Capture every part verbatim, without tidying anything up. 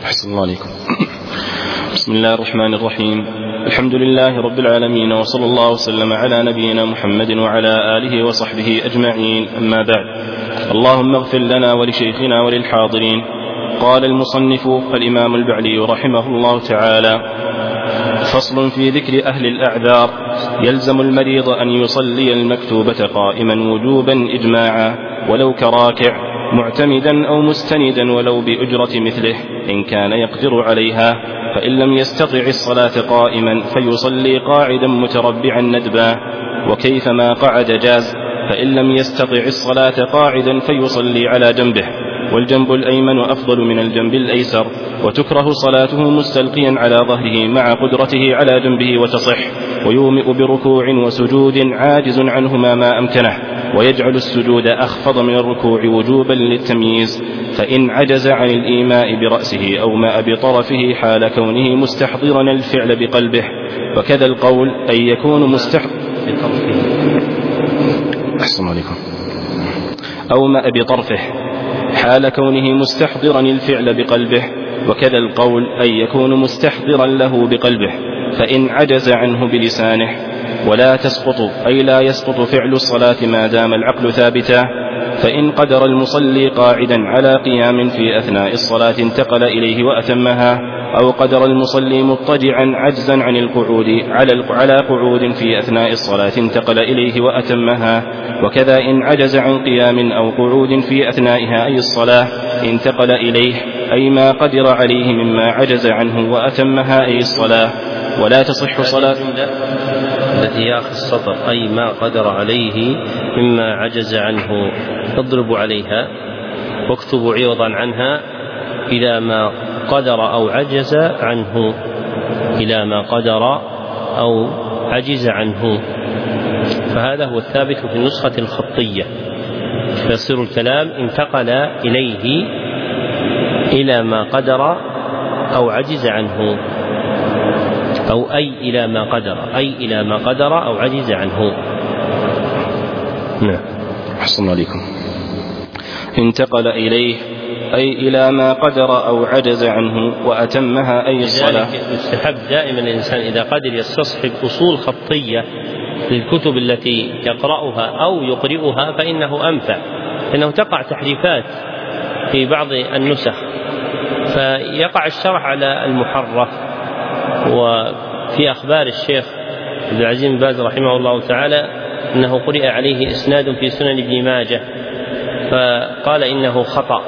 أحسن الله عليكم. بسم الله الرحمن الرحيم. الحمد لله رب العالمين، وصلى الله وسلم على نبينا محمد وعلى آله وصحبه أجمعين، أما بعد. اللهم اغفر لنا ولشيخنا وللحاضرين. قال المصنف الإمام البعلي رحمه الله تعالى: فصل في ذكر أهل الأعذار. يلزم المريض أن يصلي المكتوبة قائما وجوبا إجماعا، ولو كراكع، معتمدا أو مستندا، ولو بأجرة مثله إن كان يقدر عليها. فإن لم يستطع الصلاة قائما فيصلي قاعدا متربعا ندبا، وكيفما قعد جاز. فإن لم يستطع الصلاة قاعدا فيصلي على جنبه، والجنب الأيمن أفضل من الجنب الأيسر، وتكره صلاته مستلقيا على ظهره مع قدرته على جنبه وتصح. ويومئ بركوع وسجود عاجز عنهما ما أمكنه، ويجعل السجود أخفض من الركوع وجوبا للتمييز. فإن عجز عن الإيماء برأسه أو ماء بطرفه حال كونه مستحضرا الفعل بقلبه. وكذا القول أن يكون مستحضر أحسن عليكم أو ماء بطرفه حال كونه مستحضرا الفعل بقلبه. وكذا القول أن يكون مستحضرا له بقلبه، فإن عجز عنه بلسانه. ولا تسقط أي لا يسقط فعل الصلاة ما دام العقل ثابتا. فإن قدر المصلي قاعدا على قيام في أثناء الصلاة انتقل إليه وأتمها، أو قدر المصلي مضطجعا عجزا عن القعود على قعود في أثناء الصلاة انتقل إليه وأتمها. وكذا إن عجز عن قيام أو قعود في أثنائها أي الصلاة انتقل إليه أي ما قدر عليه مما عجز عنه وأتمها أي الصلاة. ولا تصح صلاة التي يأخذ السطر أي ما قدر عليه مما عجز عنه، تضرب عليها واكتب عوضا عنها إلى ما قدر أو عجز عنه، إلى ما قدر أو عجز عنه. فهذا هو الثابت في النسخة الخطية، فيصير الكلام انتقل إليه إلى ما قدر أو عجز عنه، أو أي إلى ما قدر أي إلى ما قدر أو عجز عنه. نعم. أحسن عليكم. انتقل إليه أي إلى ما قدر أو عجز عنه وأتمها أي الصلاة. يستحب دائما الإنسان إذا قدر يستصحب أصول خطية للكتب التي يقرأها أو يقرئها فإنه أنفع، لأنه تقع تحريفات في بعض النسخ، فيقع الشرح على المحرف. وفي أخبار الشيخ عبد العزيز بن باز رحمه الله تعالى أنه قرئ عليه إسناد في سنن ابن ماجه، فقال إنه خطأ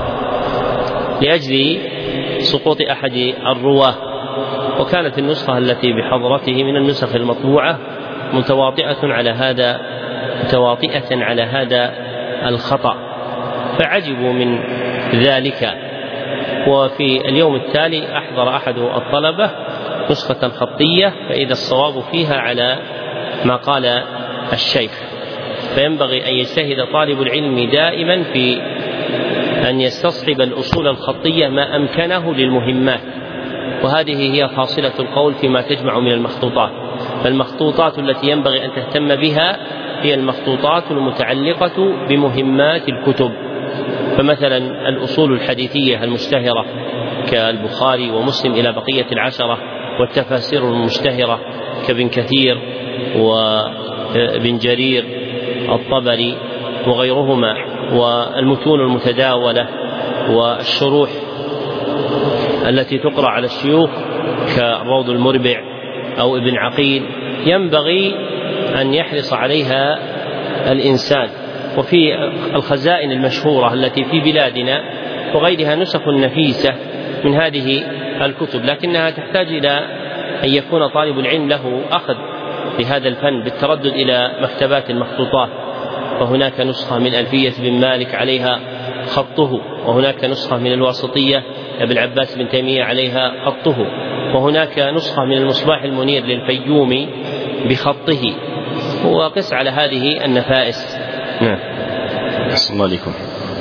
لأجل سقوط أحد الرواة، وكانت النسخة التي بحضرته من النسخ المطبوعة متواطئة على هذا متواطئة على هذا الخطأ، فعجبوا من ذلك. وفي اليوم التالي أحضر أحد الطلبة نسخة خطية، فإذا الصواب فيها على ما قال الشيخ. فينبغي أن يجتهد طالب العلم دائما في أن يستصحب الأصول الخطية ما أمكنه للمهمات، وهذه هي فاصلة القول فيما تجمع من المخطوطات. فالمخطوطات التي ينبغي أن تهتم بها هي المخطوطات المتعلقة بمهمات الكتب، فمثلا الأصول الحديثية المشتهرة كالبخاري ومسلم إلى بقية العشرة، والتفاسير المشتهرة كابن كثير وابن جرير الطبري وغيرهما، والمتون المتداولة والشروح التي تقرأ على الشيوخ كالروض المربع أو ابن عقيل، ينبغي أن يحرص عليها الإنسان. وفي الخزائن المشهورة التي في بلادنا وغيرها نسخ نفيسة من هذه الكتب، لكنها تحتاج إلى أن يكون طالب العلم له أخذ بهذا الفن بالتردد إلى مكتبات المخطوطات. فهناك نسخة من ألفية بن مالك عليها خطه، وهناك نسخة من الواسطية ابن عباس بن تيمية عليها خطه، وهناك نسخة من المصباح المنير للفيومي بخطه، وقس على هذه النفائس. نعم. أحسن الله عليكم.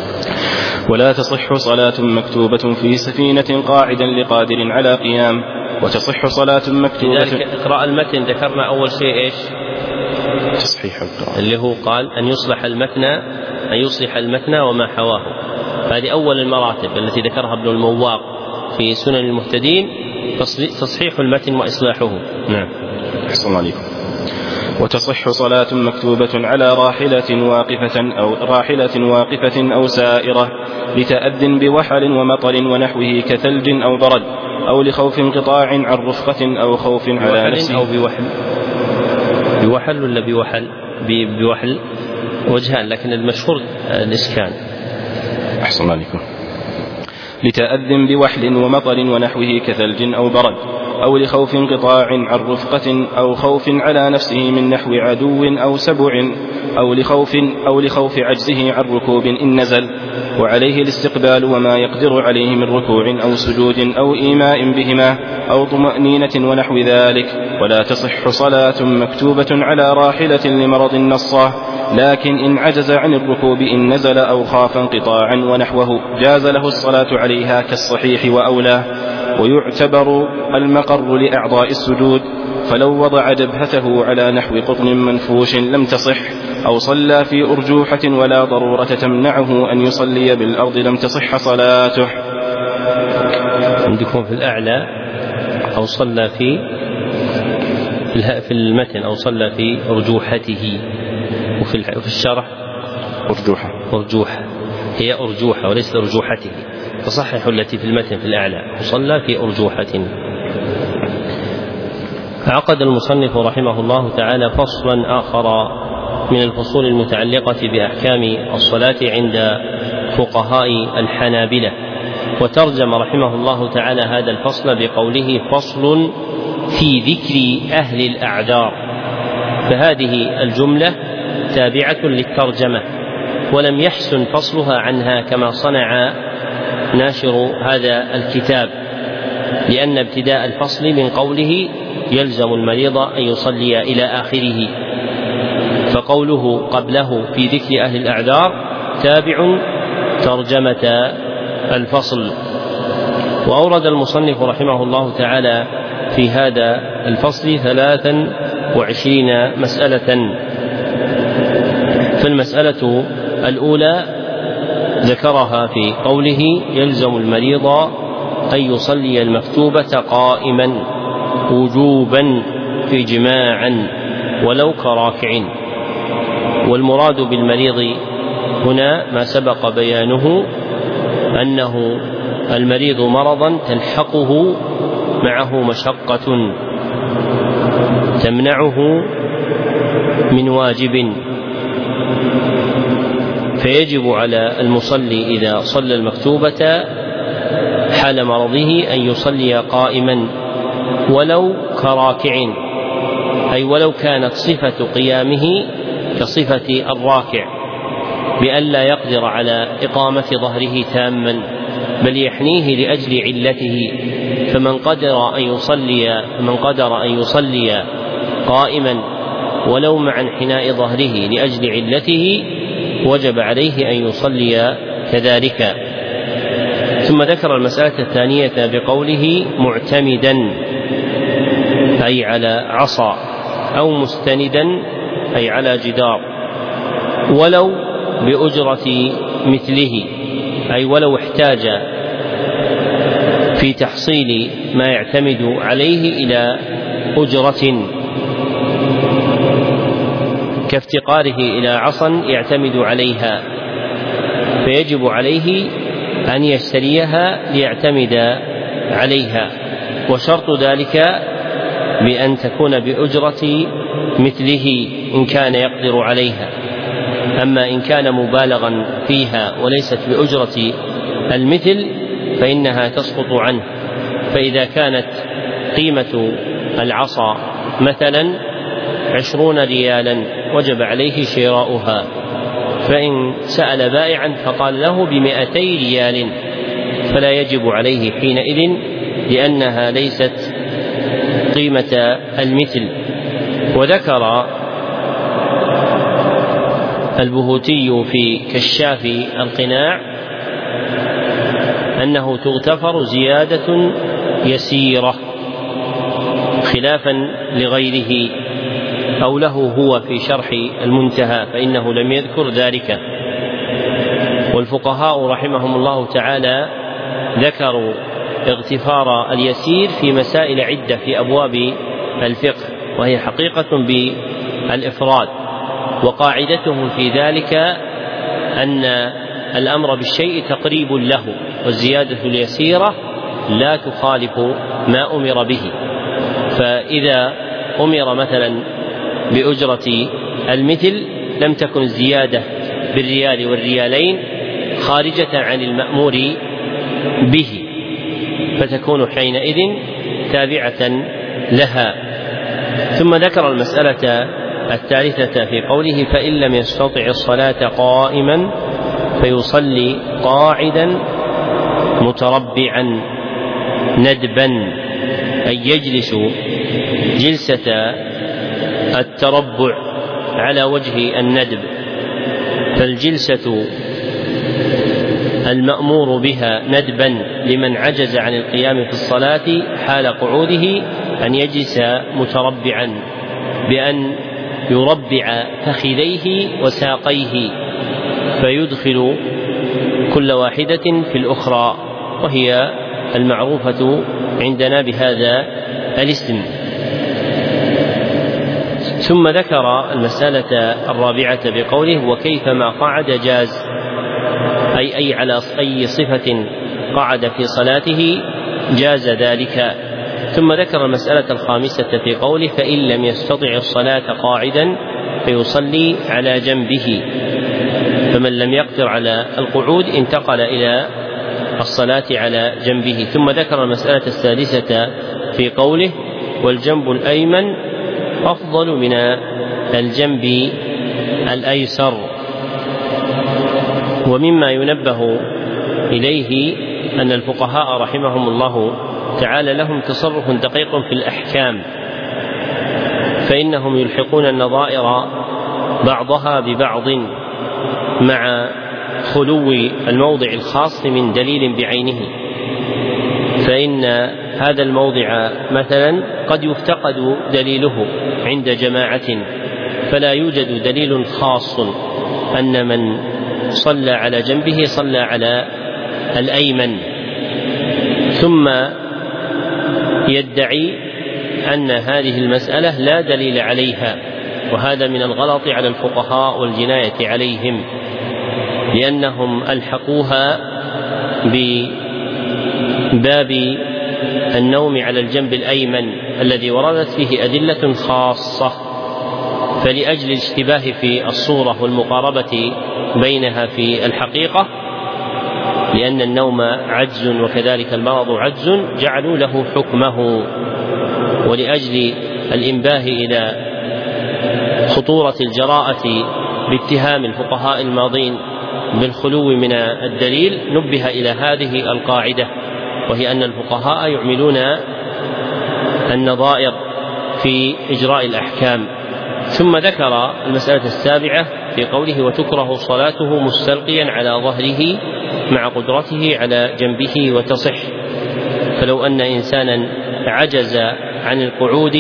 ولا تصح صلاة مكتوبة في سفينة قاعدا لقادر على قيام، وتصح صلاة مكتوبة. لذلك اقرأ المتن ذكرنا أول شيء إيش؟ تصحيح القراءة، اللي هو قال أن يصلح المتن أن يصلح المتن وما حواه، فهذه أول المراتب التي ذكرها ابن المواق في سنن المهتدين تصحيح المتن وإصلاحه. نعم. أحسن عليكم. وتصح صلاة مكتوبة على راحلة واقفة أو راحلة واقفة أو سائرة لتأذن بوحل ومطر ونحوه كثلج أو برد، أو لخوف انقطاع عن رفقة أو خوف على نفسه. أو بوحل بوحل ولا بوحل بوحل وجهان، لكن المشهور الإسكان. أحسن عليكم. لتأذن بوحل ومطر ونحوه كثلج أو برد، أو لخوف انقطاع عن رفقة أو خوف على نفسه من نحو عدو أو سبع، أو لخوف أو لخوف عجزه عن ركوب إن نزل، وعليه الاستقبال وما يقدر عليه من ركوع أو سجود أو إيماء بهما أو طمأنينة ونحو ذلك. ولا تصح صلاة مكتوبة على راحلة لمرض نصه، لكن إن عجز عن الركوب إن نزل أو خاف انقطاعا ونحوه جاز له الصلاة عليها كالصحيح وأولى. ويعتبر المقر لأعضاء السجود، فلو وضع جبهته على نحو قطن منفوش لم تصح، أو صلى في أرجوحة ولا ضرورة تمنعه أن يصلي بالأرض لم تصح صلاته. عندكم في الأعلى أو صلى في في المتن أو صلى في أرجوحته، وفي الشرح أرجوحة أرجوحة هي أرجوحة وليس أرجوحته، تصحح التي في المتن في الأعلى وصلى في أرجوحة. عقد المصنف رحمه الله تعالى فصلا آخر من الفصول المتعلقة بأحكام الصلاة عند فقهاء الحنابلة، وترجم رحمه الله تعالى هذا الفصل بقوله فصل في ذكر أهل الأعذار، فهذه الجملة تابعة للترجمة، ولم يحسن فصلها عنها كما صنع ناشر هذا الكتاب، لأن ابتداء الفصل من قوله يلزم المريض أن يصلي إلى آخره، فقوله قبله في ذكر أهل الأعذار تابع ترجمة الفصل. وأورد المصنف رحمه الله تعالى في هذا الفصل ثلاثا وعشرين مسألة. فالمسألة الأولى ذكرها في قوله يلزم المريض أن يصلي المكتوبة قائما وجوبا إجماعا ولو كراكع، والمراد بالمريض هنا ما سبق بيانه أنه المريض مرضا تلحقه معه مشقة تمنعه من واجب، فيجب على المصلي إذا صلى المكتوبة حال مرضه أن يصلي قائما ولو كراكع، أي ولو كانت صفة قيامه كصفة الراكع، بأن لا يقدر على إقامة ظهره تاما، بل يحنيه لأجل علته. فمن قدر أن يصلي فمن قدر أن يصلي قائما ولو مع انحناء ظهره لأجل علته وجب عليه أن يصلي كذلك. ثم ذكر المسألة الثانية بقوله معتمدا أي على عصا، أو مستندا أي على جدار، ولو بأجرة مثله، أي ولو احتاج في تحصيل ما يعتمد عليه إلى أجرة كافتقاره إلى عصا يعتمد عليها، فيجب عليه أن يشتريها ليعتمد عليها، وشرط ذلك بأن تكون بأجرة مثله إن كان يقدر عليها. أما إن كان مبالغا فيها وليست بأجرة المثل فإنها تسقط عنه. فإذا كانت قيمة العصا مثلا عشرون ريالا وجب عليه شراؤها، فإن سأل بائعا فقال له بمئتي ريال فلا يجب عليه حينئذ، لأنها ليست قيمة المثل. وذكر البهوتي في كشاف القناع أنه تغتفر زيادة يسيرة خلافا لغيره أو له هو في شرح المنتهى، فإنه لم يذكر ذلك. والفقهاء رحمهم الله تعالى ذكروا اغتفار اليسير في مسائل عدة في أبواب الفقه، وهي حقيقة بالإفراد، وقاعدته في ذلك أن الأمر بالشيء تقريب له، والزيادة اليسيرة لا تخالف ما أمر به. فإذا أمر مثلا بأجرة المثل لم تكن الزيادة بالريال والريالين خارجة عن المأمور به، فتكون حينئذ تابعة لها. ثم ذكر المسألة الثالثة في قوله: فإن لم يستطع الصلاة قائما فيصلي قاعدا متربعا ندبا، أي يجلس جلسة التربع على وجه الندب. فالجلسة المأمور بها ندبا لمن عجز عن القيام في الصلاة حال قعوده أن يجلس متربعا بأن يربع فخذيه وساقيه، فيدخل كل واحدة في الأخرى، وهي المعروفة عندنا بهذا الاسم. ثم ذكر المسألة الرابعة بقوله: وكيفما قعد جاز، أي أي على أي صفة قعد في صلاته جاز ذلك. ثم ذكر المسألة الخامسة في قوله: فإن لم يستطع الصلاة قاعدا فيصلي على جنبه، فمن لم يقدر على القعود انتقل إلى الصلاة على جنبه. ثم ذكر المسألة السادسة في قوله: والجنب الأيمن أفضل من الجنب الأيسر. ومما ينبه إليه أن الفقهاء رحمهم الله تعالى لهم تصرف دقيق في الأحكام، فإنهم يلحقون النظائر بعضها ببعض مع خلو الموضع الخاص من دليل بعينه. فإن هذا الموضع مثلا قد يفتقد دليله عند جماعة، فلا يوجد دليل خاص أن من صلى على جنبه صلى على الأيمن، ثم يدعي أن هذه المسألة لا دليل عليها، وهذا من الغلط على الفقهاء والجناية عليهم، لأنهم ألحقوها بباب النوم على الجنب الأيمن الذي وردت فيه أدلة خاصة، فلأجل الاشتباه في الصورة والمقاربة بينها في الحقيقة، لأن النوم عجز وكذلك المرض عجز، جعلوا له حكمه. ولأجل الإنباه إلى خطورة الجراءة باتهام الفقهاء الماضين بالخلو من الدليل نبه إلى هذه القاعدة، وهي أن الفقهاء يعملون النظائر في إجراء الأحكام. ثم ذكر المسألة السابعة في قوله: وتكره صلاته مستلقيا على ظهره مع قدرته على جنبه وتصح. فلو أن إنسانا عجز عن القعود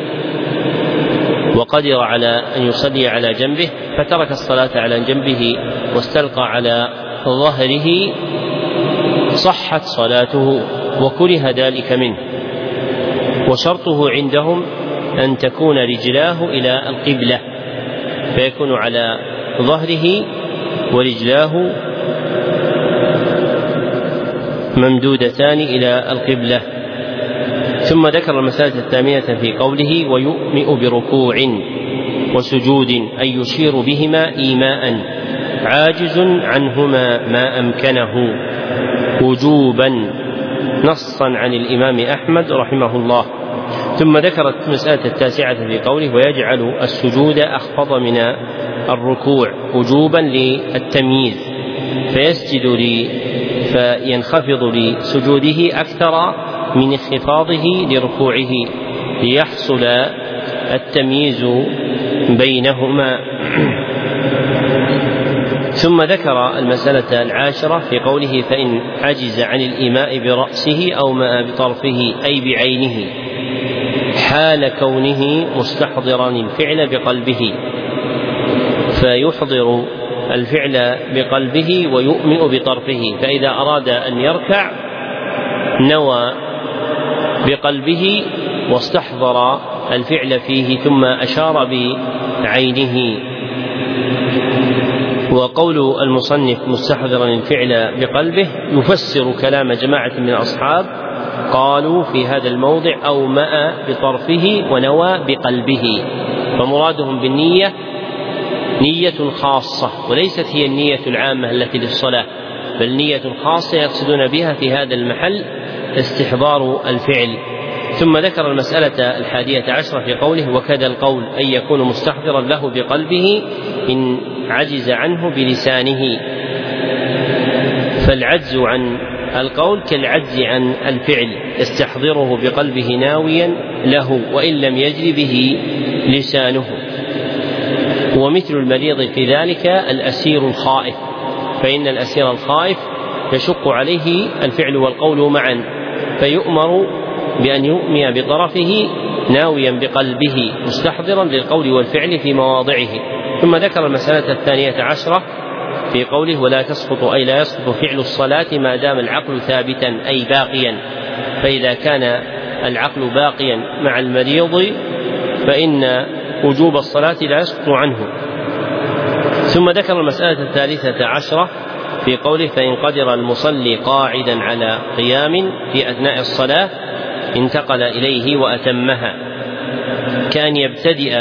وقدر على أن يصلي على جنبه فترك الصلاة على جنبه واستلقى على ظهره صحت صلاته وكره ذلك منه. وشرطه عندهم أن تكون رجلاه إلى القبلة، فيكون على ظهره ورجلاه ممدودتان إلى القبلة. ثم ذكر المسألة الثامنة في قوله: ويؤمئ بركوع وسجود، أي يشير بهما إيماء عاجز عنهما ما أمكنه وجوبا، نصا عن الإمام أحمد رحمه الله. ثم ذكرت المسألة التاسعة في قوله: ويجعل السجود أخفض من الركوع وجوبا للتمييز، فيسجد لي فينخفض لسجوده أكثر من انخفاضه لركوعه ليحصل التمييز بينهما. ثم ذكر المسألة العاشرة في قوله: فإن عجز عن الإيماء برأسه أو ماء بطرفه، أي بعينه، حال كونه مستحضرا الفعل بقلبه، فيحضر الفعل بقلبه ويؤمئ بطرفه، فإذا أراد أن يركع نوى بقلبه واستحضر الفعل فيه ثم أشار بعينه. وقول المصنف مستحضرا الفعل بقلبه يفسر كلام جماعة من الأصحاب قالوا في هذا الموضع أومأ بطرفه ونوى بقلبه، فمرادهم بالنية نية خاصة وليست هي النية العامة التي للصلاة، بل نية خاصة يقصدون بها في هذا المحل استحضار الفعل. ثم ذكر المسألة الحادية عشرة في قوله وكذا القول أن يكون مستحضرا له بقلبه إن عجز عنه بلسانه، فالعجز عن القول كالعجز عن الفعل يستحضره بقلبه ناويا له وإن لم يجري به لسانه. ومثل المريض في ذلك الأسير الخائف، فإن الأسير الخائف يشق عليه الفعل والقول معا، فيؤمر بأن يؤمي بطرفه ناويا بقلبه مستحضرا للقول والفعل في مواضعه. ثم ذكر المسألة الثانية عشرة في قوله ولا تسقط أي لا يسقط فعل الصلاة ما دام العقل ثابتا أي باقيا، فإذا كان العقل باقيا مع المريض فإن وجوب الصلاة لا يسقط عنه. ثم ذكر المسألة الثالثة عشرة في قوله فإن قدر المصلي قاعدا على قيام في أثناء الصلاة انتقل إليه وأتمها، كان يبتدئ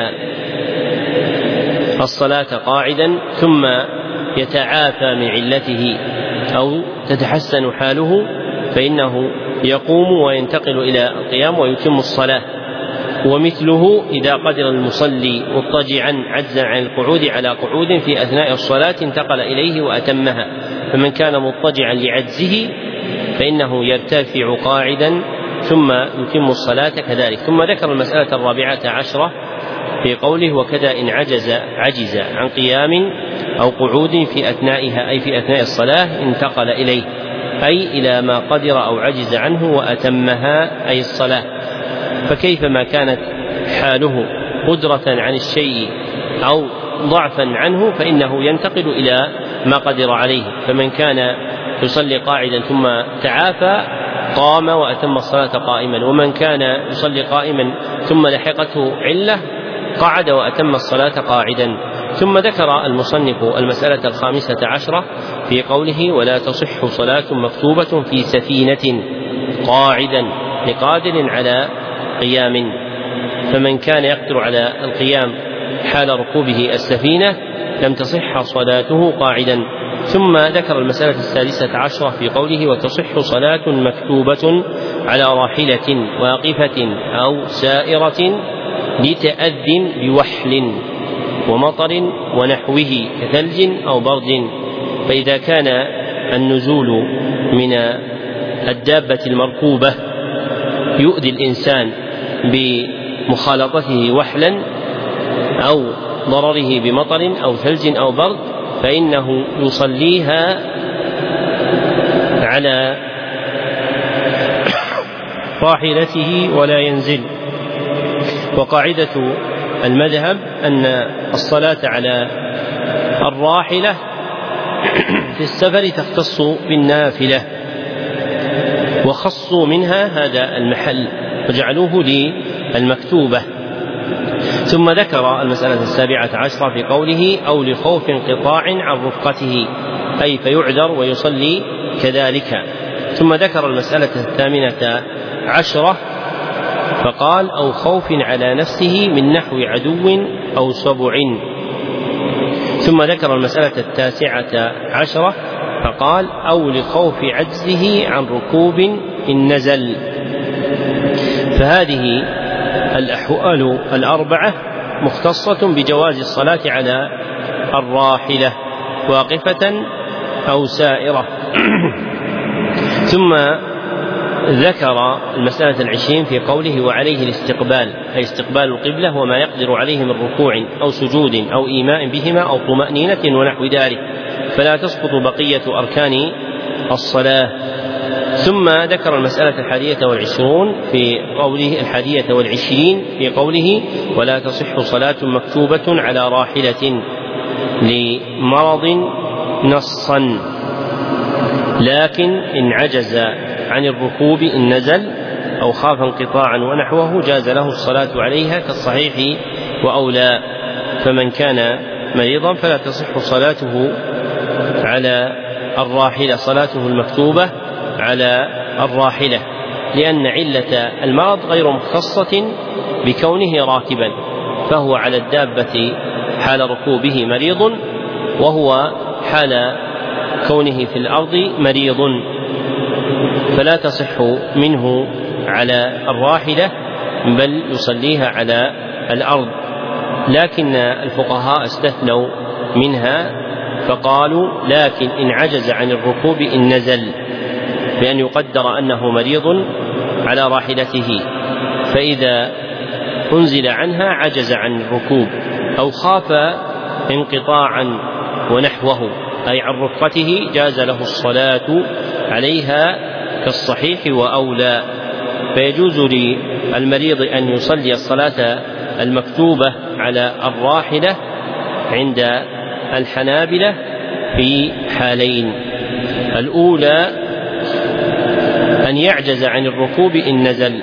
الصلاة قاعدا ثم يتعافى من علته أو تتحسن حاله فإنه يقوم وينتقل إلى القيام ويتم الصلاة. ومثله إذا قدر المصلي مضطجعا عجزا عن القعود على قعود في أثناء الصلاة انتقل إليه وأتمها، فمن كان مضطجعا لعجزه فإنه يرتفع قاعدا ثم يتم الصلاة كذلك. ثم ذكر المسألة الرابعة عشرة في قوله وكذا إن عجز عجز عن قيام أو قعود في أثنائها أي في أثناء الصلاة انتقل إليه أي إلى ما قدر أو عجز عنه وأتمها أي الصلاة. فكيفما كانت حاله قدرة عن الشيء أو ضعفا عنه فإنه ينتقل إلى ما قدر عليه، فمن كان يصلي قاعدا ثم تعافى قام وأتم الصلاة قائما، ومن كان يصلي قائما ثم لحقته علة قعد وأتم الصلاة قاعدا. ثم ذكر المصنف المسألة الخامسة عشرة في قوله ولا تصح صلاة مكتوبة في سفينة قاعدا لقادر على قيام، فمن كان يقدر على القيام حال ركوبه السفينة لم تصح صلاته قاعدا. ثم ذكر المسألة السادسة عشرة في قوله وتصح صلاة مكتوبة على راحلة واقفة أو سائرة لتأذن بوحل ومطر ونحوه كثلج أو برد، فإذا كان النزول من الدابة المركوبة يؤذي الإنسان بمخالطته وحلا أو ضرره بمطر أو ثلج أو برد فإنه يصليها على راحلته ولا ينزل. وقاعدة المذهب أن الصلاة على الراحلة في السفر تختص بالنافلة، وخصوا منها هذا المحل وجعلوه للمكتوبة. ثم ذكر المسألة السابعة عشرة في قوله أو لخوف انقطاع عن رفقته أي فيعذر ويصلي كذلك. ثم ذكر المسألة الثامنة عشرة فقال أو خوف على نفسه من نحو عدو أو سبع. ثم ذكر المسألة التاسعة عشرة فقال أو لخوف عجزه عن ركوب إن نزل. فهذه الأحوال الأربعة مختصة بجواز الصلاة على الراحلة واقفة أو سائرة. ثم ذكر المسألة العشرين في قوله وعليه الاستقبال أي استقبال القبلة وما يقدر عليه من ركوع أو سجود أو إيماء بهما أو طمأنينة ونحو ذلك، فلا تسقط بقية أركان الصلاة. ثم ذكر المسألة الحادية والعشرون في قوله الحادية والعشرين في قوله ولا تصح صلاة مكتوبة على راحلة لمرض نصا، لكن إن عجز عن الركوب إن نزل أو خاف انقطاعا ونحوه جاز له الصلاة عليها كالصحيح وأولى. فمن كان مريضا فلا تصح صلاته على الراحلة، صلاته المكتوبة على الراحلة، لأن علة المرض غير مختصة بكونه راكبا، فهو على الدابة حال ركوبه مريض، وهو حال كونه في الأرض مريض، فلا تصح منه على الراحلة بل يصليها على الأرض. لكن الفقهاء استثنوا منها فقالوا لكن إن عجز عن الركوب إن نزل، بأن يقدر أنه مريض على راحلته، فإذا أنزل عنها عجز عن الركوب أو خاف انقطاعا ونحوه أي عن رفقته جاز له الصلاة عليها كالصحيح وأولى. فيجوز للمريض أن يصلي الصلاة المكتوبة على الراحلة عند الحنابلة في حالين: الأولى أن يعجز عن الركوب إن نزل،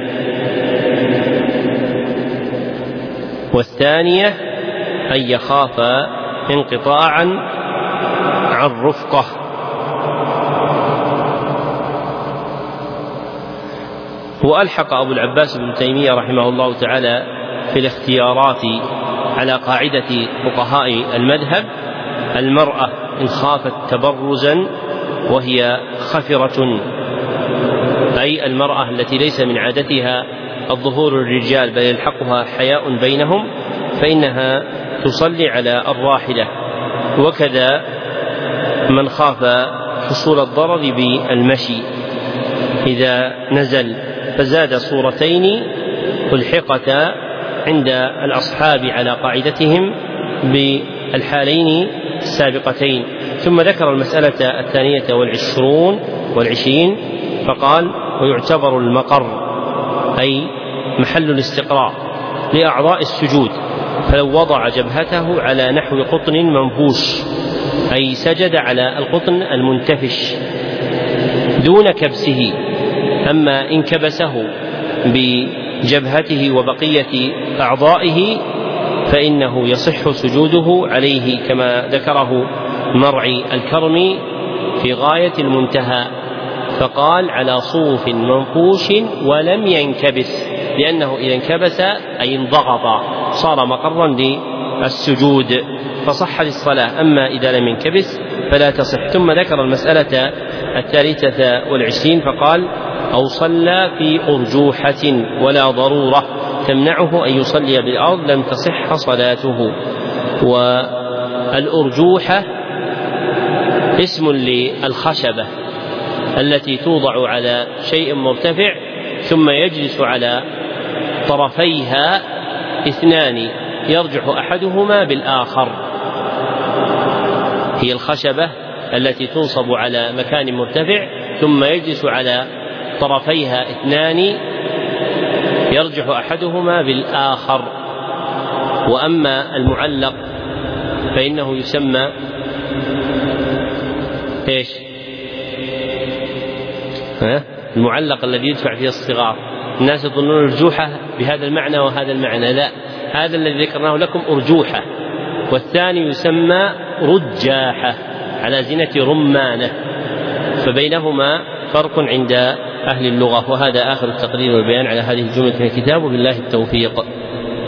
والثانية أن يخاف انقطاعا عن رفقه. وألحق أبو العباس بن تيمية رحمه الله تعالى في الاختيارات على قاعدة فقهاء المذهب: المرأة إن خافت تبرزا وهي خفرة، أي المرأة التي ليس من عادتها الظهور الرجال بل يلحقها حياء بينهم، فإنها تصلي على الراحلة. وكذا من خاف حصول الضرر بالمشي إذا نزل فزاد صورتين ألحقتا عند الأصحاب على قاعدتهم بالحالين السابقتين. ثم ذكر المسألة الثانية والعشرون والعشرين فقال: ويعتبر المقر أي محل الاستقراء لأعضاء السجود، فلو وضع جبهته على نحو قطن منفوش أي سجد على القطن المنتفش دون كبسه، أما إن كبسه بجبهته وبقية أعضائه فإنه يصح سجوده عليه، كما ذكره مرعي الكرمي في غاية المنتهى، فقال: على صوف منفوش ولم ينكبس، لأنه إذا انكبس أي انضغط صار مقرا للسجود فصح للصلاة، أما إذا لم ينكبس فلا تصح. ثم ذكر المسألة الثالثة والعشرين فقال: أو صلى في أرجوحة ولا ضرورة تمنعه أن يصلي بالأرض لم تصح صلاته. والأرجوحة اسم للخشبة التي توضع على شيء مرتفع ثم يجلس على طرفيها اثنان يرجح أحدهما بالآخر، هي الخشبة التي تنصب على مكان مرتفع ثم يجلس على طرفيها اثنان يرجح أحدهما بالآخر. وأما المعلق فإنه يسمى إيش؟ ها؟ المعلق الذي يدفع فيه الصغار، الناس يظنون الرجوحة بهذا المعنى وهذا المعنى، لا، هذا الذي ذكرناه لكم أرجوحة، والثاني يسمى رجاحة على زنة رمانة، فبينهما فرق عند أهل اللغة. وهذا آخر التقرير والبيان على هذه الجملة من الكتاب، وبالله التوفيق.